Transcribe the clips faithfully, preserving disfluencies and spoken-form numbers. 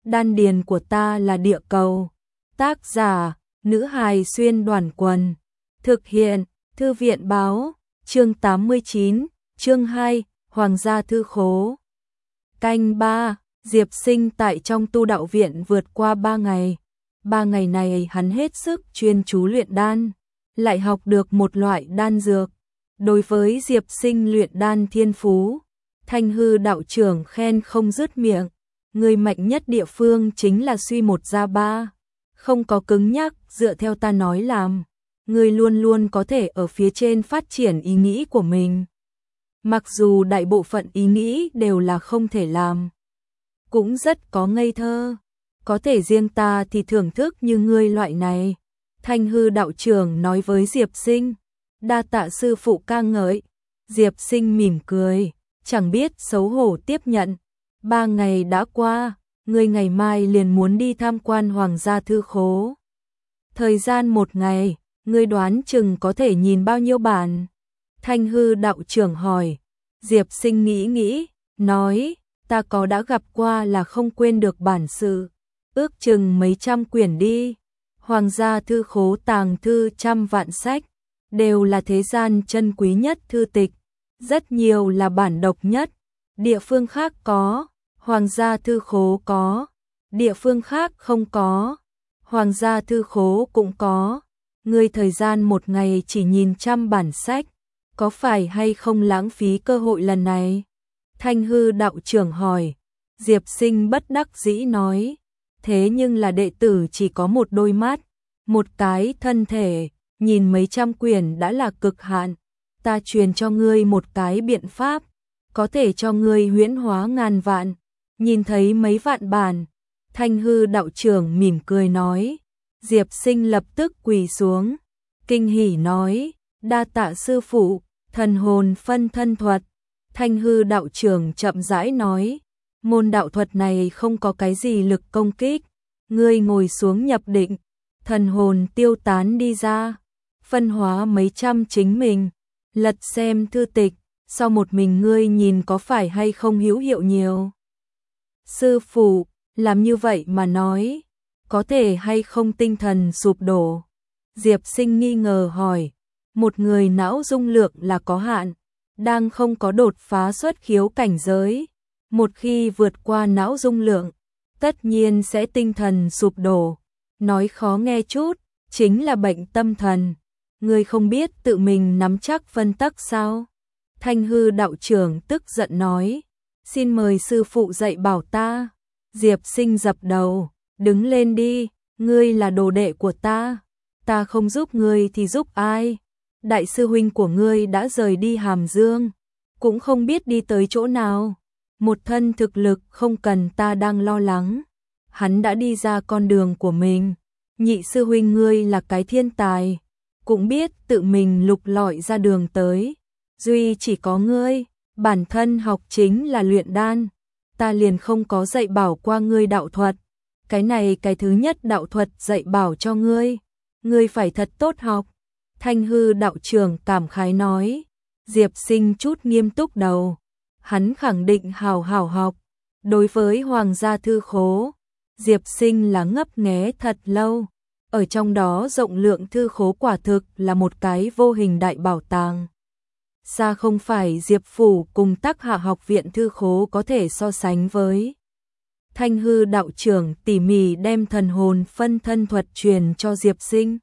đan điền của ta là địa cầu. Tác giả, nữ hài xuyên đoàn quần. Thực hiện, thư viện báo, chương tám mươi chín, chương hai, Hoàng gia thư khố. Canh ba, Diệp Sinh tại trong tu đạo viện vượt qua ba ngày. Ba ngày này hắn hết sức chuyên chú luyện đan, lại học được một loại đan dược. Đối với Diệp Sinh luyện đan thiên phú, Thanh Hư đạo trưởng khen không dứt miệng. Người mạnh nhất địa phương chính là suy một ra ba, không có cứng nhắc, dựa theo ta nói làm. Người luôn luôn có thể ở phía trên phát triển ý nghĩ của mình. Mặc dù đại bộ phận ý nghĩ đều là không thể làm, cũng rất có ngây thơ. Có thể riêng ta thì thưởng thức như ngươi loại này. Thanh Hư đạo trưởng nói với Diệp Sinh. Đa tạ sư phụ ca ngợi. Diệp Sinh mỉm cười, chẳng biết xấu hổ tiếp nhận. Ba ngày đã qua, ngươi ngày mai liền muốn đi tham quan Hoàng gia thư khố. Thời gian một ngày, ngươi đoán chừng có thể nhìn bao nhiêu bản? Thanh Hư đạo trưởng hỏi. Diệp Sinh nghĩ nghĩ, nói, ta có đã gặp qua là không quên được bản sự. Ước chừng mấy trăm quyển đi. Hoàng gia thư khố tàng thư trăm vạn sách, đều là thế gian chân quý nhất thư tịch. Rất nhiều là bản độc nhất, địa phương khác có, Hoàng gia thư khố có, địa phương khác không có, Hoàng gia thư khố cũng có. Ngươi thời gian một ngày chỉ nhìn trăm bản sách, có phải hay không lãng phí cơ hội lần này? Thanh Hư đạo trưởng hỏi. Diệp Sinh bất đắc dĩ nói, thế nhưng là đệ tử chỉ có một đôi mắt, một cái thân thể, nhìn mấy trăm quyển đã là cực hạn. Ta truyền cho ngươi một cái biện pháp, có thể cho ngươi huyễn hóa ngàn vạn, nhìn thấy mấy vạn bản. Thanh Hư đạo trưởng mỉm cười nói. Diệp Sinh lập tức quỳ xuống, kinh hỉ nói, đa tạ sư phụ, thần hồn phân thân thuật. Thanh Hư đạo trưởng chậm rãi nói, môn đạo thuật này không có cái gì lực công kích, ngươi ngồi xuống nhập định, thần hồn tiêu tán đi ra, phân hóa mấy trăm chính mình, lật xem thư tịch, sau một mình ngươi nhìn có phải hay không hữu hiệu nhiều. Sư phụ, làm như vậy mà nói, có thể hay không tinh thần sụp đổ? Diệp Sinh nghi ngờ hỏi. Một người não dung lượng là có hạn, đang không có đột phá xuất khiếu cảnh giới. Một khi vượt qua não dung lượng, tất nhiên sẽ tinh thần sụp đổ. Nói khó nghe chút, chính là bệnh tâm thần. Người không biết tự mình nắm chắc phân tắc sao? Thanh Hư đạo trưởng tức giận nói. Xin mời sư phụ dạy bảo ta. Diệp Sinh dập đầu. Đứng lên đi, ngươi là đồ đệ của ta. Ta không giúp ngươi thì giúp ai? Đại sư huynh của ngươi đã rời đi Hàm Dương, cũng không biết đi tới chỗ nào. Một thân thực lực không cần ta đang lo lắng. Hắn đã đi ra con đường của mình. Nhị sư huynh ngươi là cái thiên tài, cũng biết tự mình lục lọi ra đường tới. Duy chỉ có ngươi, bản thân học chính là luyện đan. Ta liền không có dạy bảo qua ngươi đạo thuật. Cái này cái thứ nhất đạo thuật dạy bảo cho ngươi. Ngươi phải thật tốt học. Thanh Hư đạo trưởng cảm khái nói. Diệp Sinh chút nghiêm túc đầu. Hắn khẳng định hào hào học. Đối với Hoàng gia thư khố, Diệp Sinh là ngấp nghé thật lâu. Ở trong đó rộng lượng thư khố quả thực là một cái vô hình đại bảo tàng. Xa không phải Diệp Phủ cùng Tắc Hạ học viện thư khố có thể so sánh với. Thanh Hư đạo trưởng tỉ mỉ đem thần hồn phân thân thuật truyền cho Diệp Sinh.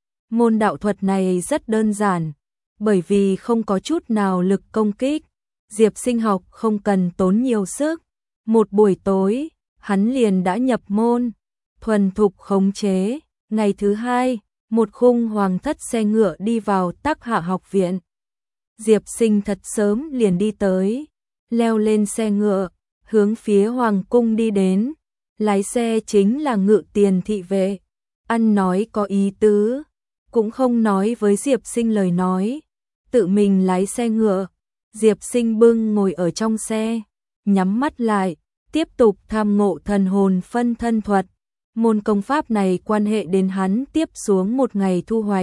Môn đạo thuật này rất đơn giản, bởi vì không có chút nào lực công kích. Diệp Sinh học không cần tốn nhiều sức. Một buổi tối, hắn liền đã nhập môn, thuần thục khống chế. Ngày thứ hai, một khung hoàng thất xe ngựa đi vào Tắc Hạ học viện. Diệp Sinh thật sớm liền đi tới, leo lên xe ngựa, hướng phía hoàng cung đi đến. Lái xe chính là Ngự Tiền thị vệ, ăn nói có ý tứ, cũng không nói với Diệp Sinh lời nói, tự mình lái xe ngựa. Diệp Sinh bưng ngồi ở trong xe, nhắm mắt lại, tiếp tục tham ngộ thần hồn phân thân thuật. Môn công pháp này quan hệ đến hắn tiếp xuống một ngày thu hoạch.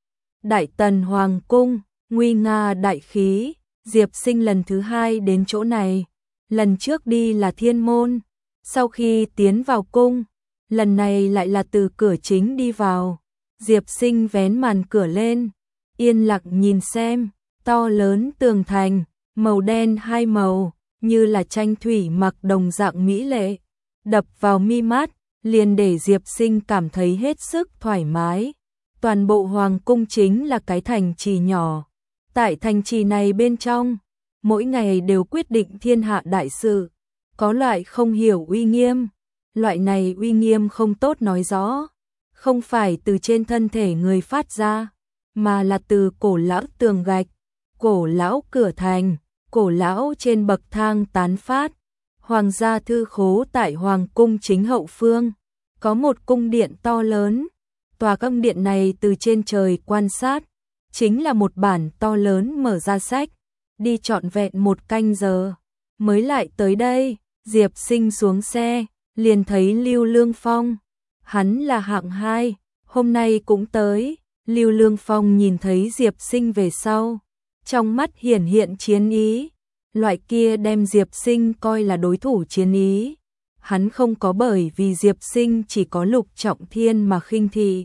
Đại Tần Hoàng cung, nguy nga đại khí. Diệp Sinh lần thứ hai đến chỗ này, lần trước đi là Thiên Môn. Sau khi tiến vào cung, lần này lại là từ cửa chính đi vào. Diệp Sinh vén màn cửa lên, yên lặng nhìn xem, to lớn tường thành, màu đen hai màu, như là tranh thủy mặc đồng dạng mỹ lệ, đập vào mi mắt, liền để Diệp Sinh cảm thấy hết sức thoải mái. Toàn bộ hoàng cung chính là cái thành trì nhỏ. Tại thành trì này bên trong, mỗi ngày đều quyết định thiên hạ đại sự, có loại không hiểu uy nghiêm. Loại này uy nghiêm không tốt nói rõ, không phải từ trên thân thể người phát ra, mà là từ cổ lão tường gạch, cổ lão cửa thành, cổ lão trên bậc thang tán phát. Hoàng gia thư khố tại hoàng cung chính hậu phương, có một cung điện to lớn. Tòa cung điện này từ trên trời quan sát, chính là một bản to lớn mở ra sách, đi trọn vẹn một canh giờ mới lại tới đây. Diệp Sinh xuống xe, liền thấy Lưu Lương Phong, hắn là hạng hai, hôm nay cũng tới. Lưu Lương Phong nhìn thấy Diệp Sinh về sau, trong mắt hiển hiện chiến ý, loại kia đem Diệp Sinh coi là đối thủ chiến ý. Hắn không có bởi vì Diệp Sinh chỉ có lục trọng thiên mà khinh thị,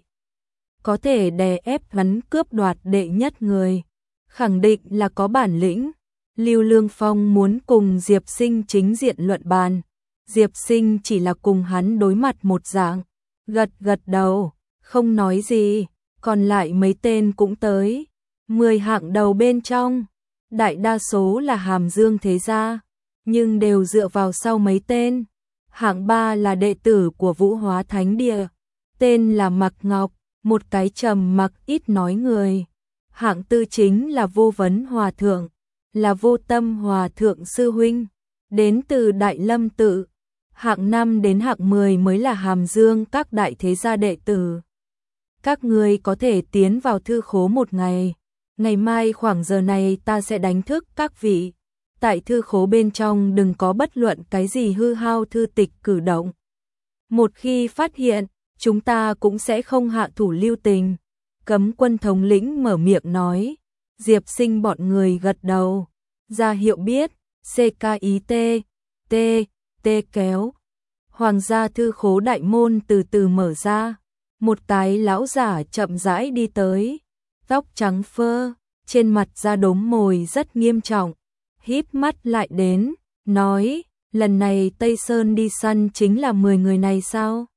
có thể đè ép hắn cướp đoạt đệ nhất người, khẳng định là có bản lĩnh. Lưu Lương Phong muốn cùng Diệp Sinh chính diện luận bàn, Diệp Sinh chỉ là cùng hắn đối mặt một dạng, gật gật đầu, không nói gì. Còn lại mấy tên cũng tới, mười hạng đầu bên trong, đại đa số là hàm dương thế gia, nhưng đều dựa vào sau mấy tên. Hạng ba là đệ tử của Vũ Hóa Thánh Địa, tên là Mạc Ngọc, một cái trầm mặc ít nói người. Hạng tư chính là Vô Vấn Hòa Thượng, là Vô Tâm Hòa Thượng sư huynh, đến từ Đại Lâm Tự. Hạng năm đến hạng mười mới là hàm dương các đại thế gia đệ tử. Các ngươi có thể tiến vào thư khố một ngày, ngày mai khoảng giờ này ta sẽ đánh thức các vị. Tại thư khố bên trong đừng có bất luận cái gì hư hao thư tịch cử động. Một khi phát hiện, chúng ta cũng sẽ không hạ thủ lưu tình. Cấm quân thống lĩnh mở miệng nói. Diệp Sinh bọn người gật đầu, ra hiệu biết, xê ca i tê, T, T kéo. Hoàng gia thư khố đại môn từ từ mở ra. Một cái lão giả chậm rãi đi tới, tóc trắng phơ, trên mặt da đốm mồi rất nghiêm trọng, híp mắt lại đến, nói, lần này Tây Sơn đi săn chính là mười người này sao?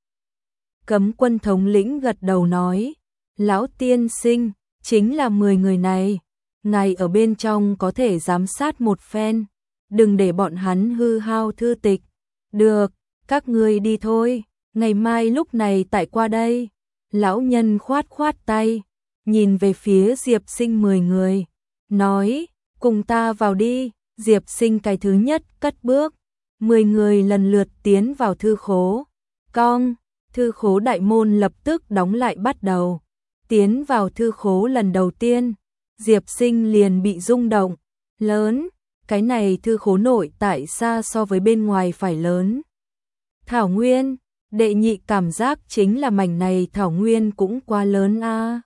Cấm quân thống lĩnh gật đầu nói, lão tiên sinh, chính là mười người này, ngài ở bên trong có thể giám sát một phen, đừng để bọn hắn hư hao thư tịch. Được, các ngươi đi thôi, ngày mai lúc này tại qua đây. Lão nhân khoát khoát tay, nhìn về phía Diệp Sinh mười người, nói, cùng ta vào đi. Diệp Sinh cái thứ nhất cất bước, mười người lần lượt tiến vào thư khố. Cong, thư khố đại môn lập tức đóng lại bắt đầu. Tiến vào thư khố lần đầu tiên, Diệp Sinh liền bị rung động, lớn, cái này thư khố nội tại xa so với bên ngoài phải lớn. Thảo Nguyên, đệ nhị cảm giác chính là mảnh này thảo nguyên cũng quá lớn a. À.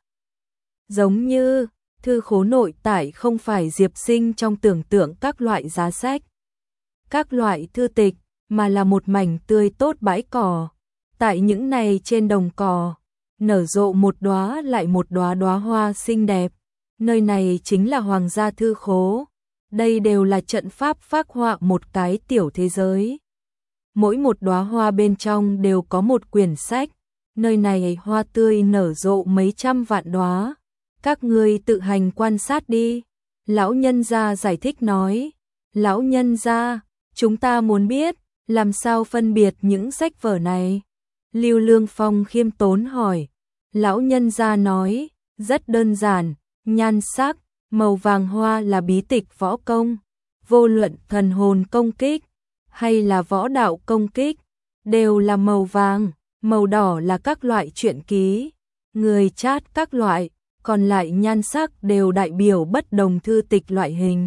Giống như, thư khố nội tại không phải Diệp Sinh trong tưởng tượng các loại giá sách, các loại thư tịch, mà là một mảnh tươi tốt bãi cỏ. Tại những này trên đồng cỏ, nở rộ một đóa lại một đóa đóa hoa xinh đẹp. Nơi này chính là Hoàng gia thư khố. Đây đều là trận pháp phác họa một cái tiểu thế giới. Mỗi một đóa hoa bên trong đều có một quyển sách, nơi này hoa tươi nở rộ mấy trăm vạn đóa. Các ngươi tự hành quan sát đi. Lão nhân gia giải thích nói, lão nhân gia, chúng ta muốn biết, làm sao phân biệt những sách vở này? Lưu Lương Phong khiêm tốn hỏi. Lão nhân gia nói, rất đơn giản, nhan sắc, màu vàng hoa là bí tịch võ công, vô luận thần hồn công kích hay là võ đạo công kích, đều là màu vàng, màu đỏ là các loại truyện ký, người chát các loại, còn lại nhan sắc đều đại biểu bất đồng thư tịch loại hình.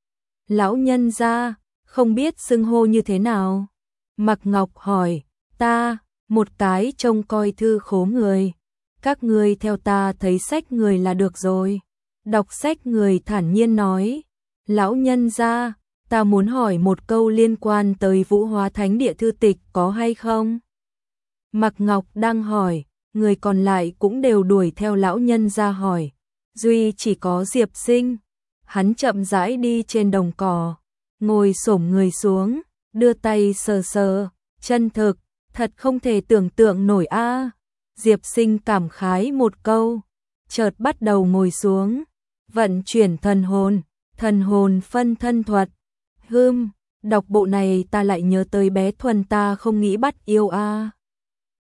Lão nhân gia, không biết xưng hô như thế nào? Mạc Ngọc hỏi, ta, một cái trông coi thư khố người. Các ngươi theo ta thấy sách người là được rồi. Đọc sách người thản nhiên nói, lão nhân gia, ta muốn hỏi một câu liên quan tới Vũ Hóa Thánh Địa thư tịch có hay không? Mạc Ngọc đang hỏi, người còn lại cũng đều đuổi theo lão nhân ra hỏi. Duy chỉ có Diệp Sinh, hắn chậm rãi đi trên đồng cỏ, ngồi xổm người xuống, đưa tay sờ sờ, chân thực, thật không thể tưởng tượng nổi a. Diệp Sinh cảm khái một câu, chợt bắt đầu ngồi xuống, vận chuyển thần hồn, thần hồn phân thân thuật. Hừm, đọc bộ này ta lại nhớ tới bé Thuần ta không nghĩ bắt yêu a.